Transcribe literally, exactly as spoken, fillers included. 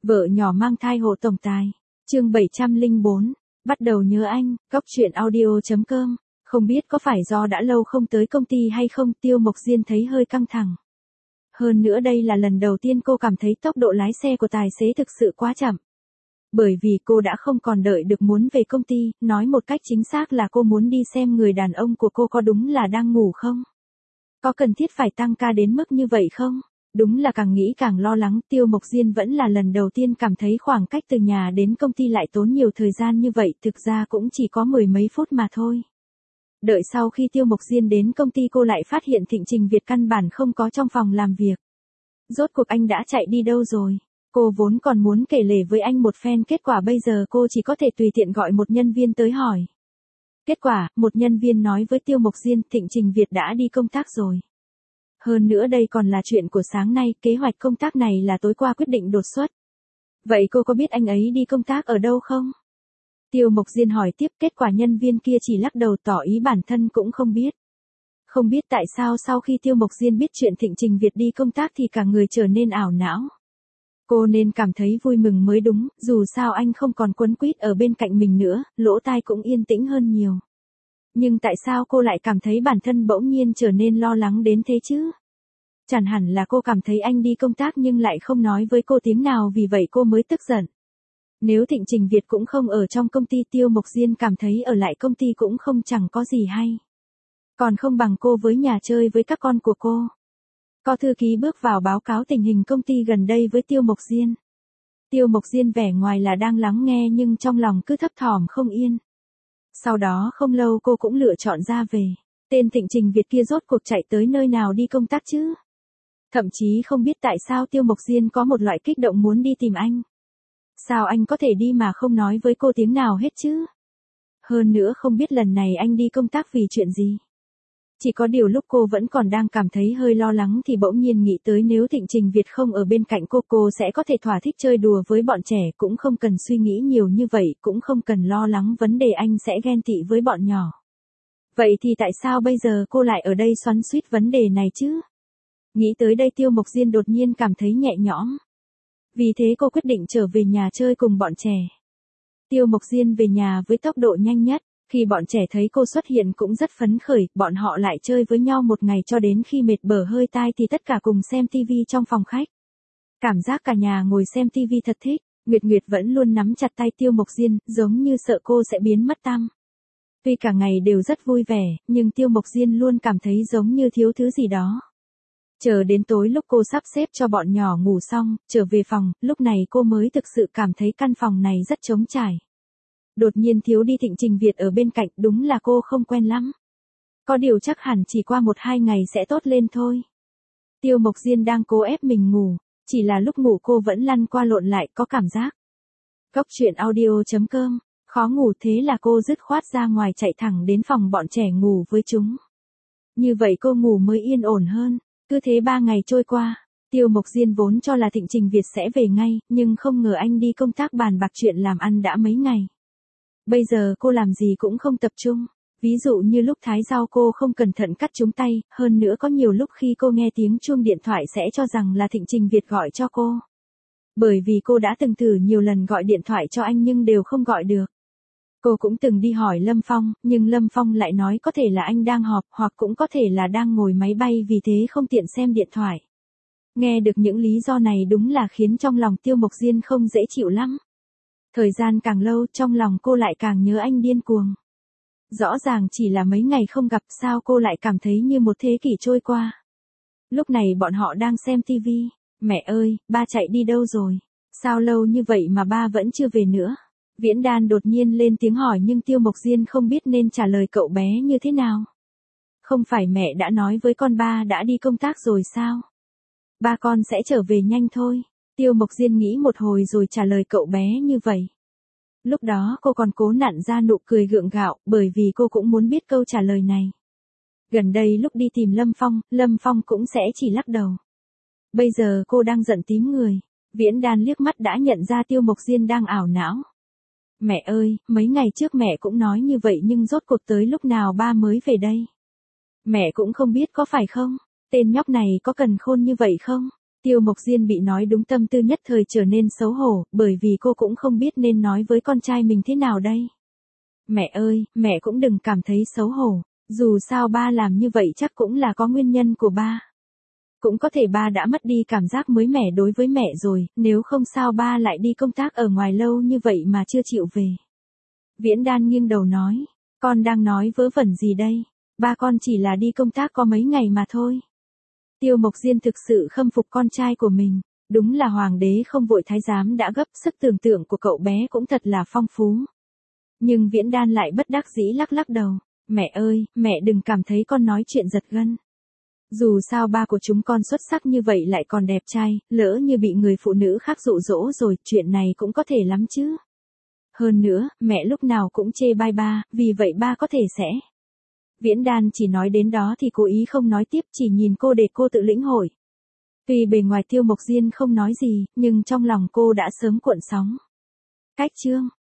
Vợ nhỏ mang thai hộ tổng tài. Chương bảy trăm lẻ bốn. Bắt đầu nhớ anh. Góc truyện audio chấm com. Không biết có phải do đã lâu không tới công ty hay không, Tiêu Mộc Diên thấy hơi căng thẳng. Hơn nữa đây là lần đầu tiên cô cảm thấy tốc độ lái xe của tài xế thực sự quá chậm. Bởi vì cô đã không còn đợi được muốn về công ty, nói một cách chính xác là cô muốn đi xem người đàn ông của cô có đúng là đang ngủ không. Có cần thiết phải tăng ca đến mức như vậy không? Đúng là càng nghĩ càng lo lắng, Tiêu Mộc Diên vẫn là lần đầu tiên cảm thấy khoảng cách từ nhà đến công ty lại tốn nhiều thời gian như vậy, thực ra cũng chỉ có mười mấy phút mà thôi. Đợi sau khi Tiêu Mộc Diên đến công ty cô lại phát hiện Thịnh Trình Việt căn bản không có trong phòng làm việc. Rốt cuộc anh đã chạy đi đâu rồi? Cô vốn còn muốn kể lể với anh một phen, kết quả bây giờ cô chỉ có thể tùy tiện gọi một nhân viên tới hỏi. Kết quả, một nhân viên nói với Tiêu Mộc Diên, Thịnh Trình Việt đã đi công tác rồi. Hơn nữa đây còn là chuyện của sáng nay, kế hoạch công tác này là tối qua quyết định đột xuất. Vậy cô có biết anh ấy đi công tác ở đâu không? Tiêu Mộc Diên hỏi tiếp, kết quả nhân viên kia chỉ lắc đầu tỏ ý bản thân cũng không biết. Không biết tại sao sau khi Tiêu Mộc Diên biết chuyện Thịnh Trình Việt đi công tác thì cả người trở nên ảo não. Cô nên cảm thấy vui mừng mới đúng, dù sao anh không còn quấn quýt ở bên cạnh mình nữa, lỗ tai cũng yên tĩnh hơn nhiều. Nhưng tại sao cô lại cảm thấy bản thân bỗng nhiên trở nên lo lắng đến thế chứ? Chẳng hẳn là cô cảm thấy anh đi công tác nhưng lại không nói với cô tiếng nào, vì vậy cô mới tức giận. Nếu Thịnh Trình Việt cũng không ở trong công ty, Tiêu Mộc Diên cảm thấy ở lại công ty cũng không chẳng có gì hay. Còn không bằng cô với nhà chơi với các con của cô. Có thư ký bước vào báo cáo tình hình công ty gần đây với Tiêu Mộc Diên. Tiêu Mộc Diên vẻ ngoài là đang lắng nghe nhưng trong lòng cứ thấp thỏm không yên. Sau đó không lâu cô cũng lựa chọn ra về. Tên Thịnh Trình Việt kia rốt cuộc chạy tới nơi nào đi công tác chứ? Thậm chí không biết tại sao Tiêu Mộc Diên có một loại kích động muốn đi tìm anh. Sao anh có thể đi mà không nói với cô tiếng nào hết chứ? Hơn nữa không biết lần này anh đi công tác vì chuyện gì. Chỉ có điều lúc cô vẫn còn đang cảm thấy hơi lo lắng thì bỗng nhiên nghĩ tới nếu Thịnh Trình Việt không ở bên cạnh cô, cô sẽ có thể thỏa thích chơi đùa với bọn trẻ, cũng không cần suy nghĩ nhiều như vậy, cũng không cần lo lắng vấn đề anh sẽ ghen tị với bọn nhỏ. Vậy thì tại sao bây giờ cô lại ở đây xoắn xuýt vấn đề này chứ? Nghĩ tới đây Tiêu Mộc Diên đột nhiên cảm thấy nhẹ nhõm. Vì thế cô quyết định trở về nhà chơi cùng bọn trẻ. Tiêu Mộc Diên về nhà với tốc độ nhanh nhất. Khi bọn trẻ thấy cô xuất hiện cũng rất phấn khởi, bọn họ lại chơi với nhau một ngày cho đến khi mệt bở hơi tai thì tất cả cùng xem tivi trong phòng khách. Cảm giác cả nhà ngồi xem tivi thật thích, Nguyệt Nguyệt vẫn luôn nắm chặt tay Tiêu Mộc Diên, giống như sợ cô sẽ biến mất tăm. Tuy cả ngày đều rất vui vẻ, nhưng Tiêu Mộc Diên luôn cảm thấy giống như thiếu thứ gì đó. Chờ đến tối lúc cô sắp xếp cho bọn nhỏ ngủ xong, trở về phòng, lúc này cô mới thực sự cảm thấy căn phòng này rất trống trải. Đột nhiên thiếu đi Thịnh Trình Việt ở bên cạnh, đúng là cô không quen lắm. Có điều chắc hẳn chỉ qua một hai ngày sẽ tốt lên thôi. Tiêu Mộc Diên đang cố ép mình ngủ, chỉ là lúc ngủ cô vẫn lăn qua lộn lại, có cảm giác. Góc truyện audio chấm com, khó ngủ thế là cô dứt khoát ra ngoài chạy thẳng đến phòng bọn trẻ ngủ với chúng. Như vậy cô ngủ mới yên ổn hơn. Cứ thế ba ngày trôi qua, Tiêu Mộc Diên vốn cho là Thịnh Trình Việt sẽ về ngay, nhưng không ngờ anh đi công tác bàn bạc chuyện làm ăn đã mấy ngày. Bây giờ cô làm gì cũng không tập trung, ví dụ như lúc thái rau cô không cẩn thận cắt trúng tay, hơn nữa có nhiều lúc khi cô nghe tiếng chuông điện thoại sẽ cho rằng là Thịnh Trình Việt gọi cho cô. Bởi vì cô đã từng thử nhiều lần gọi điện thoại cho anh nhưng đều không gọi được. Cô cũng từng đi hỏi Lâm Phong, nhưng Lâm Phong lại nói có thể là anh đang họp hoặc cũng có thể là đang ngồi máy bay, vì thế không tiện xem điện thoại. Nghe được những lý do này đúng là khiến trong lòng Tiêu Mộc Diên không dễ chịu lắm. Thời gian càng lâu trong lòng cô lại càng nhớ anh điên cuồng. Rõ ràng chỉ là mấy ngày không gặp, sao cô lại cảm thấy như một thế kỷ trôi qua. Lúc này bọn họ đang xem tivi. Mẹ ơi, ba chạy đi đâu rồi? Sao lâu như vậy mà ba vẫn chưa về nữa? Viễn Đan đột nhiên lên tiếng hỏi nhưng Tiêu Mộc Diên không biết nên trả lời cậu bé như thế nào. Không phải mẹ đã nói với con ba đã đi công tác rồi sao? Ba con sẽ trở về nhanh thôi. Tiêu Mộc Diên nghĩ một hồi rồi trả lời cậu bé như vậy. Lúc đó cô còn cố nặn ra nụ cười gượng gạo, bởi vì cô cũng muốn biết câu trả lời này. Gần đây lúc đi tìm Lâm Phong, Lâm Phong cũng sẽ chỉ lắc đầu. Bây giờ cô đang giận tím người. Viễn Đan liếc mắt đã nhận ra Tiêu Mộc Diên đang ảo não. Mẹ ơi, mấy ngày trước mẹ cũng nói như vậy nhưng rốt cuộc tới lúc nào ba mới về đây? Mẹ cũng không biết có phải không? Tên nhóc này có cần khôn như vậy không? Tiêu Mộc Diên bị nói đúng tâm tư nhất thời trở nên xấu hổ, bởi vì cô cũng không biết nên nói với con trai mình thế nào đây. Mẹ ơi, mẹ cũng đừng cảm thấy xấu hổ, dù sao ba làm như vậy chắc cũng là có nguyên nhân của ba. Cũng có thể ba đã mất đi cảm giác mới mẻ đối với mẹ rồi, nếu không sao ba lại đi công tác ở ngoài lâu như vậy mà chưa chịu về. Viễn Đan nghiêng đầu nói, con đang nói vớ vẩn gì đây, ba con chỉ là đi công tác có mấy ngày mà thôi. Tiêu Mộc Diên thực sự khâm phục con trai của mình, đúng là hoàng đế không vội thái giám đã gấp, sức tưởng tượng của cậu bé cũng thật là phong phú. Nhưng Viễn Đan lại bất đắc dĩ lắc lắc đầu, mẹ ơi, mẹ đừng cảm thấy con nói chuyện giật gân. Dù sao ba của chúng con xuất sắc như vậy lại còn đẹp trai, lỡ như bị người phụ nữ khác dụ dỗ rồi, chuyện này cũng có thể lắm chứ. Hơn nữa, mẹ lúc nào cũng chê bai ba, vì vậy ba có thể sẽ. Viễn Đan chỉ nói đến đó thì cố ý không nói tiếp, chỉ nhìn cô để cô tự lĩnh hội. Tuy bề ngoài Tiêu Mộc Diên không nói gì, nhưng trong lòng cô đã sớm cuộn sóng. Cách chương